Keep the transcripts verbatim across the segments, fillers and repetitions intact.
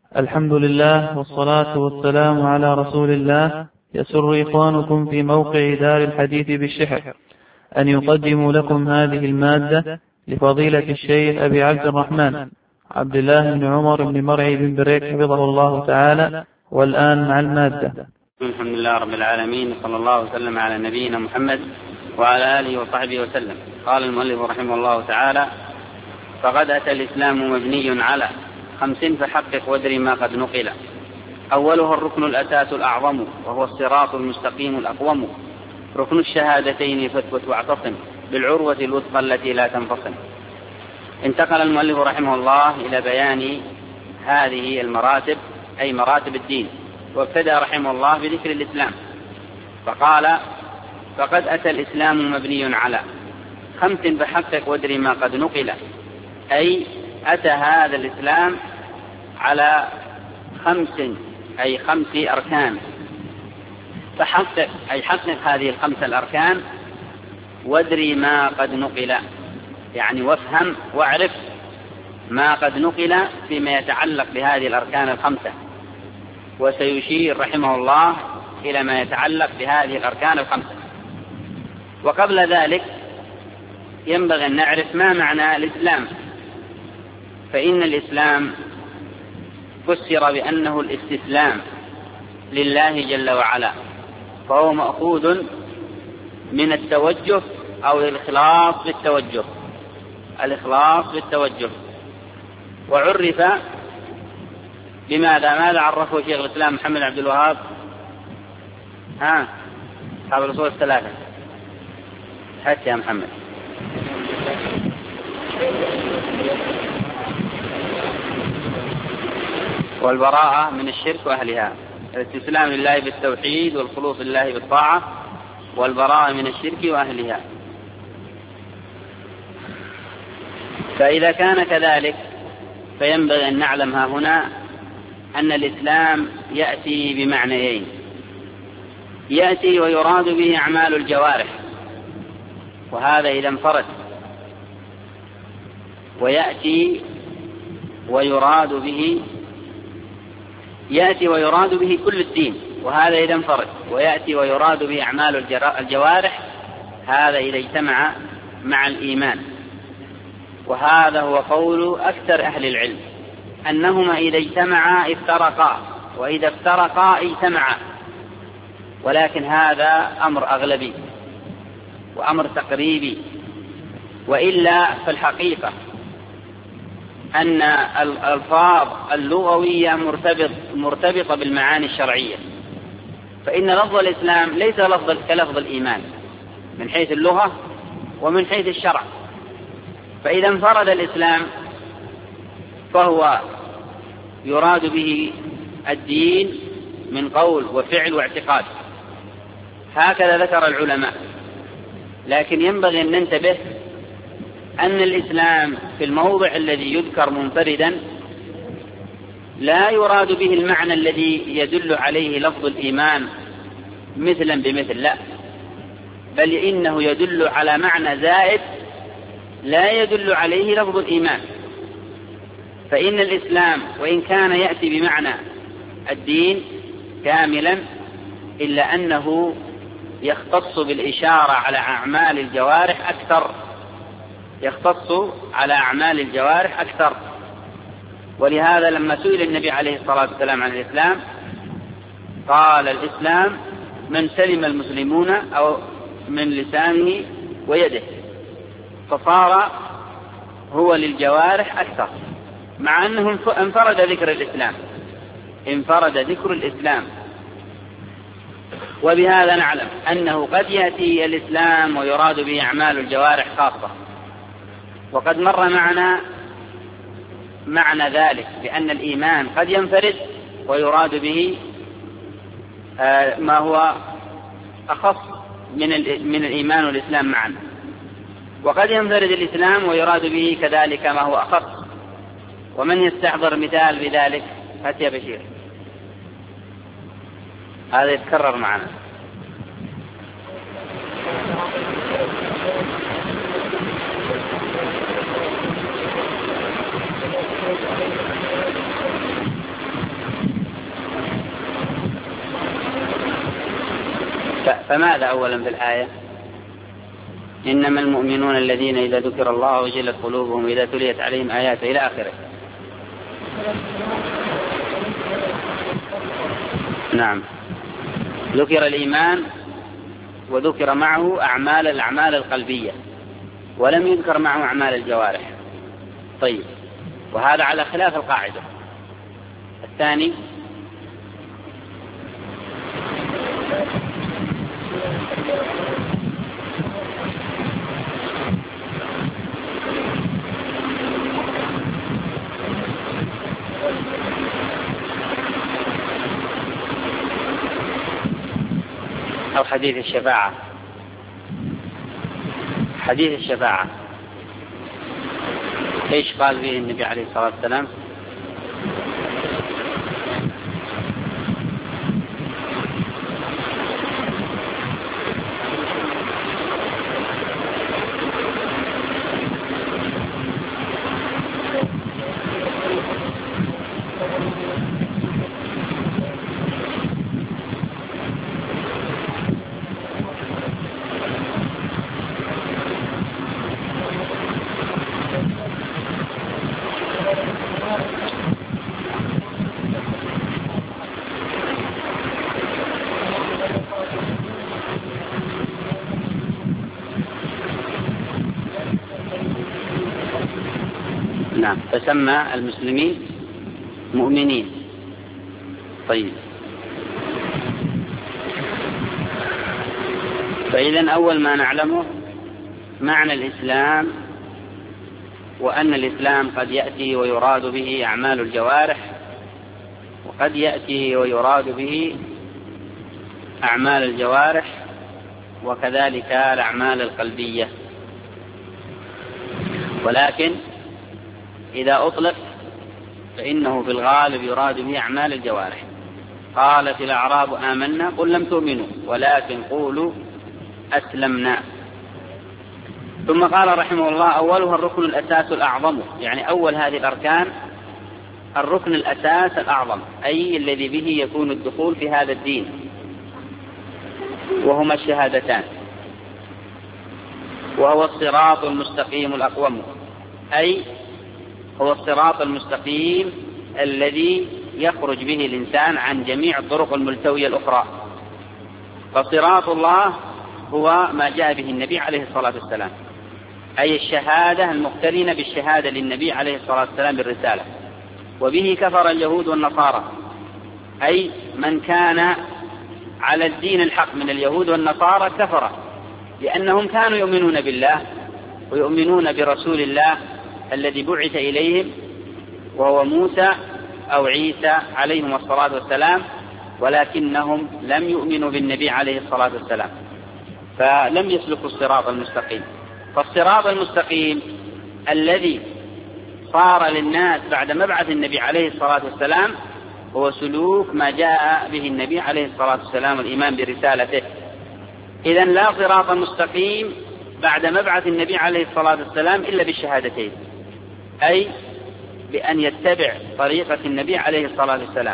الحمد لله والصلاة والسلام على رسول الله. يسر إخوانكم في موقع دار الحديث بالشحر أن يقدموا لكم هذه المادة لفضيلة الشيخ أبي عبد الرحمن عبد الله بن عمر بن مرعي بن بريك حفظه الله تعالى. والآن مع المادة. الحمد لله رب العالمين، صلى الله وسلم على نبينا محمد وعلى آله وصحبه وسلم. قال المؤلف رحمه الله تعالى: فقد أتى الإسلام مبني على خمس فحقق وادري ما قد نقل. أولها الركن الأساس الأعظم وهو الصراط المستقيم الأقوم، ركن الشهادتين فاثبت واعتصم بالعروة الوثقى التي لا تنفصل. انتقل المؤلف رحمه الله إلى بيان هذه المراتب أي مراتب الدين، وابتدأ رحمه الله بذكر الإسلام فقال: فقد أتى الإسلام مبني على خمس فحقق وادري ما قد نقل، أي أتى هذا الإسلام على خمس أي خمس أركان، فحقق أي حقق هذه الخمس الأركان، وادري ما قد نقل يعني وافهم واعرف ما قد نقل فيما يتعلق بهذه الأركان الخمسة. وسيشير رحمه الله إلى ما يتعلق بهذه الأركان الخمسة. وقبل ذلك ينبغي أن نعرف ما معنى الإسلام، فإن الإسلام فسر بأنه الاستسلام لله جل وعلا، فهو مأخوذ من التوجه أو الإخلاص بالتوجه الإخلاص بالتوجه وعرف بماذا؟ ماذا عرفه شيخ الإسلام محمد عبد الوهاب؟ ها أصحاب الأصول الثلاثة، حتى يا محمد. والبراءة من الشرك وأهلها، الاستسلام لله بالتوحيد والخلوص لله بالطاعة، والبراءة من الشرك وأهلها. فإذا كان كذلك فينبغي أن نعلم ها هنا أن الإسلام يأتي بمعنيين: يأتي ويراد به أعمال الجوارح، وهذا إذا انفرد، ويأتي ويراد به يأتي ويراد به كل الدين، وهذا إذا انفرد، ويأتي ويراد به أعمال الجوارح، هذا إذا اجتمع مع الإيمان. وهذا هو قول أكثر أهل العلم، أنهما إذا اجتمعا افترقا، وإذا افترقا اجتمعا، ولكن هذا أمر أغلبي وأمر تقريبي. وإلا فالحقيقة أن الألفاظ اللغوية مرتبط مرتبطة بالمعاني الشرعية، فإن لفظ الإسلام ليس لفظ كلفظ الإيمان من حيث اللغة ومن حيث الشرع. فإذا انفرد الإسلام فهو يراد به الدين من قول وفعل واعتقاد، هكذا ذكر العلماء. لكن ينبغي أن ننتبه أن الإسلام في الموضع الذي يذكر منفردا لا يراد به المعنى الذي يدل عليه لفظ الإيمان مثلا بمثل، لا، بل إنه يدل على معنى زائد لا يدل عليه لفظ الإيمان. فإن الإسلام وإن كان يأتي بمعنى الدين كاملا، إلا أنه يختص بالإشارة على أعمال الجوارح أكثر يختص على أعمال الجوارح أكثر. ولهذا لما سئل النبي عليه الصلاة والسلام عن الإسلام قال: الإسلام من سلم المسلمون أو من لسانه ويده، فصار هو للجوارح أكثر، مع أنه انفرد ذكر الإسلام انفرد ذكر الإسلام. وبهذا نعلم أنه قد يأتي الإسلام ويراد به أعمال الجوارح خاصة، وقد مر معنا معنى ذلك بأن الإيمان قد ينفرد ويراد به ما هو أخص من من الإيمان والإسلام معا، وقد ينفرد الإسلام ويراد به كذلك ما هو أخص. ومن يستحضر مثال بذلك؟ هات يا بشير، هذا يتكرر معنا. فماذا أولا بالآية؟ إنما المؤمنون الذين إذا ذكر الله وجلت قلوبهم إذا تليت عليهم آياته إلى آخره. نعم، ذكر الإيمان وذكر معه أعمال الأعمال القلبية ولم يذكر معه أعمال الجوارح. طيب، وهذا على خلاف القاعدة. الثاني أو حديث الشفاعة. حديث الشفاعة إيش قال به النبي عليه الصلاة والسلام؟ نعم، فسمى المسلمين مؤمنين. طيب، فإذا أول ما نعلمه معنى الإسلام، وأن الإسلام قد يأتي ويراد به أعمال الجوارح، وقد يأتي ويراد به أعمال الجوارح وكذلك الأعمال القلبية. ولكن إذا أطلق فإنه في الغالب يراد به أعمال الجوارح. قالت الأعراب آمنا قل لم تؤمنوا ولكن قولوا أسلمنا. ثم قال رحمه الله أولها الركن الأساس الأعظم، يعني أول هذه الأركان الركن الأساس الأعظم، أي الذي به يكون الدخول في هذا الدين، وهما الشهادتان، وهو الصراط المستقيم الأقوم، أي هو الصراط المستقيم الذي يخرج به الإنسان عن جميع الطرق الملتوية الأخرى. فصراط الله هو ما جاء به النبي عليه الصلاة والسلام، أي الشهادة المقترنة بالشهادة للنبي عليه الصلاة والسلام بالرسالة. وبه كفر اليهود والنصارى، أي من كان على الدين الحق من اليهود والنصارى كفر، لأنهم كانوا يؤمنون بالله ويؤمنون برسول الله الذي بعث إليهم وهو موسى أو عيسى عليهم الصلاة والسلام، ولكنهم لم يؤمنوا بالنبي عليه الصلاة والسلام، فلم يسلكوا الصراط المستقيم. فالصراط المستقيم الذي صار للناس بعد مبعث النبي عليه الصلاة والسلام هو سلوك ما جاء به النبي عليه الصلاة والسلام والإيمان برسالته. إذن لا صراط مستقيم بعد مبعث النبي عليه الصلاة والسلام إلا بالشهادتين، أي بأن يتبع طريقة النبي عليه الصلاة والسلام.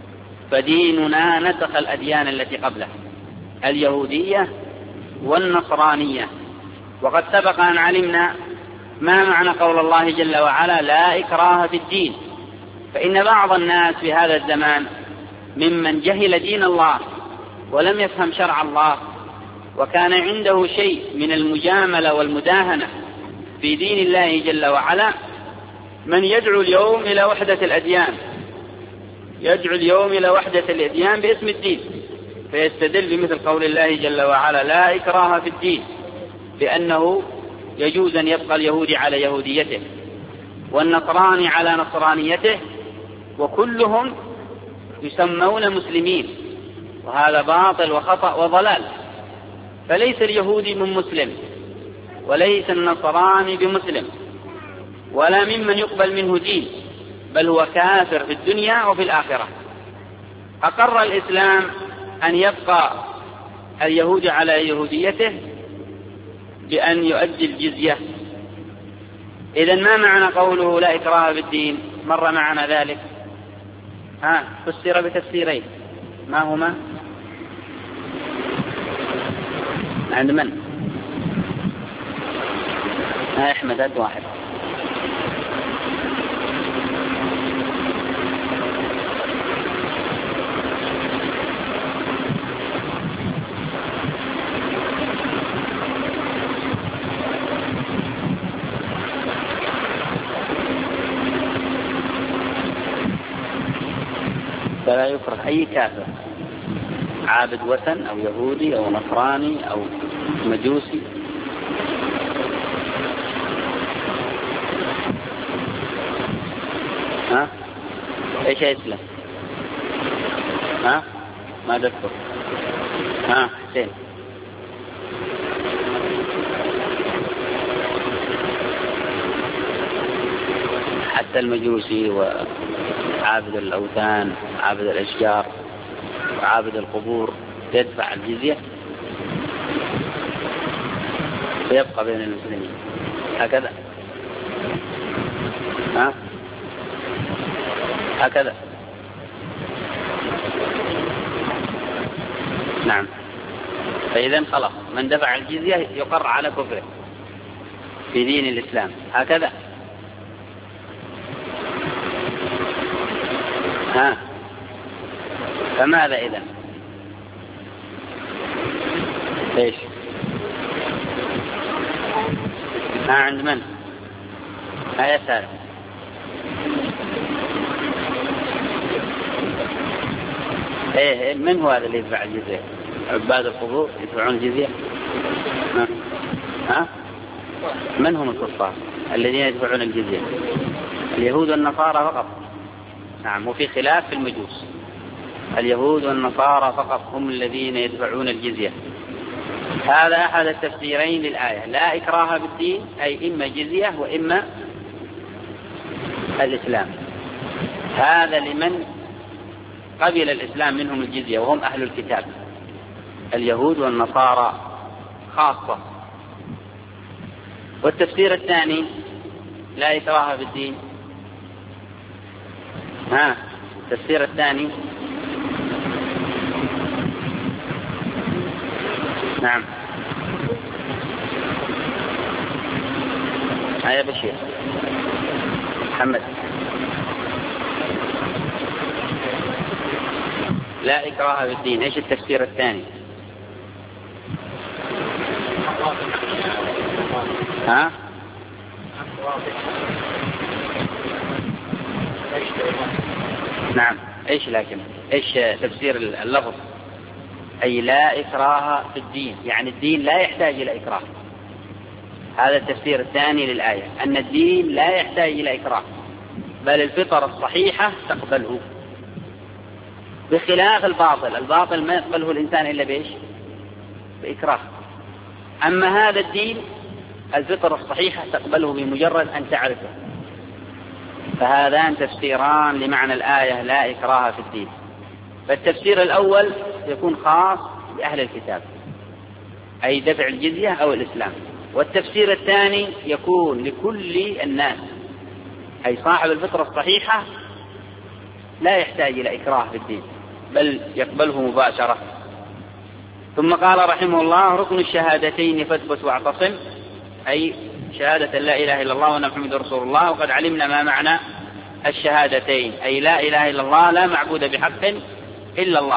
فديننا نسخ الأديان التي قبله، اليهودية والنصرانية. وقد سبق أن علمنا ما معنى قول الله جل وعلا لا إكراه في الدين. فإن بعض الناس في هذا الزمان ممن جهل دين الله ولم يفهم شرع الله، وكان عنده شيء من المجاملة والمداهنة في دين الله جل وعلا، من يدعو اليوم إلى وحدة الأديان، يدعو اليوم إلى وحدة الأديان باسم الدين، فيستدل بمثل قول الله جل وعلا لا إكراه في الدين، بأنه يجوز أن يبقى اليهودي على يهوديته والنصراني على نصرانيته، وكلهم يسمون مسلمين، وهذا باطل وخطأ وضلال. فليس اليهودي من مسلم، وليس النصراني بمسلم، ولا ممن يقبل منه دين، بل هو كافر في الدنيا وفي الآخرة. أقر الإسلام أن يبقى اليهود على يهوديته بأن يؤدي الجزية. إذن ما معنى قوله لا إكراه بالدين؟ مر معنا ذلك، ها فسر بتفسيرين، ما هما؟ عند من؟ ها أحمد هات واحد. فلا يكره أي كافر عابد وثن أو يهودي أو نصراني أو مجوسي. ها ايش يسلم؟ ها ما تذكر. ها حسين حتى المجوسي وعابد الأوثان عابد الأشجار وعابد القبور يدفع الجزية ويبقى بين المسلمين هكذا. ها هكذا. نعم. فإذا خلاص من دفع الجزية يقر على كفره في دين الإسلام هكذا. ها فماذا إذن؟ ليش؟ ها عند من؟ ها يا سالم. ايه من هو هذا اللي يدفع الجزية؟ عباد القبور يدفعون الجزية؟ ها؟ ها؟ من هم الكفار الذين يدفعون الجزية؟ اليهود والنصارى فقط. نعم. وفي خلاف في المجوس. اليهود والنصارى فقط هم الذين يدفعون الجزية. هذا أحد التفسيرين للآية لا إكراه بالدين، أي إما جزية وإما الإسلام. هذا لمن قبل الإسلام منهم الجزية وهم أهل الكتاب اليهود والنصارى خاصة. والتفسير الثاني لا إكراه بالدين. ها التفسير الثاني. نعم. هيا بشير محمد. لا إكراه بالدين. إيش التفسير الثاني؟ ها؟ نعم. إيش لكن إيش تفسير اللفظ؟ أي لا إكراه في الدين، يعني الدين لا يحتاج إلى إكراه. هذا التفسير الثاني للآية، أن الدين لا يحتاج إلى إكراه بل الفطرة الصحيحة تقبله، بخلاف الباطل. الباطل ما يقبله الإنسان إلا بإيش؟ بإكراه. أما هذا الدين الفطرة الصحيحة تقبله بمجرد أن تعرفه. فهذان تفسيران لمعنى الآية لا إكراه في الدين. فالتفسير الأول يكون خاص بأهل الكتاب أي دفع الجزية أو الإسلام، والتفسير الثاني يكون لكل الناس أي صاحب الفطرة الصحيحة لا يحتاج إلى إكراه في الدين بل يقبله مباشرة. ثم قال رحمه الله: ركن الشهادتين فاثبت واعتصم، أي شهادة لا إله إلا الله وأن محمد رسول الله. وقد علمنا ما معنى الشهادتين، أي لا إله إلا الله لا معبود بحق إلا الله،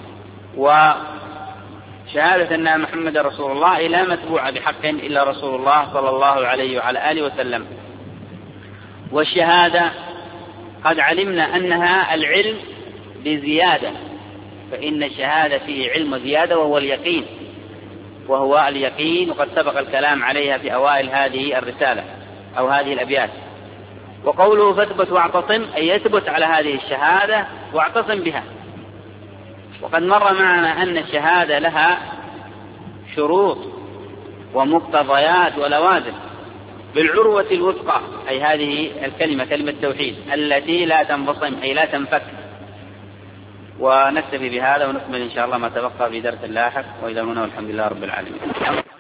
وشهادة أن محمد رسول الله أي لا متبوع بحق إلا رسول الله صلى الله عليه وعلى آله وسلم. والشهادة قد علمنا أنها العلم بزيادة، فإن الشهادة فيه علم زيادة وهو اليقين، وهو اليقين، وقد سبق الكلام عليها في أوائل هذه الرسالة أو هذه الأبيات. وقوله فاثبت واعتصم أي يثبت على هذه الشهادة واعتصم بها. وقد مر معنا أن الشهادة لها شروط ومقتضيات ولوازم بالعروة الوثقى، أي هذه الكلمة كلمة التوحيد التي لا تنفصم أي لا تنفك. ونكتفي بهذا ونكمل إن شاء الله ما تبقى في درس لاحق، وإلى هنا والحمد لله رب العالمين.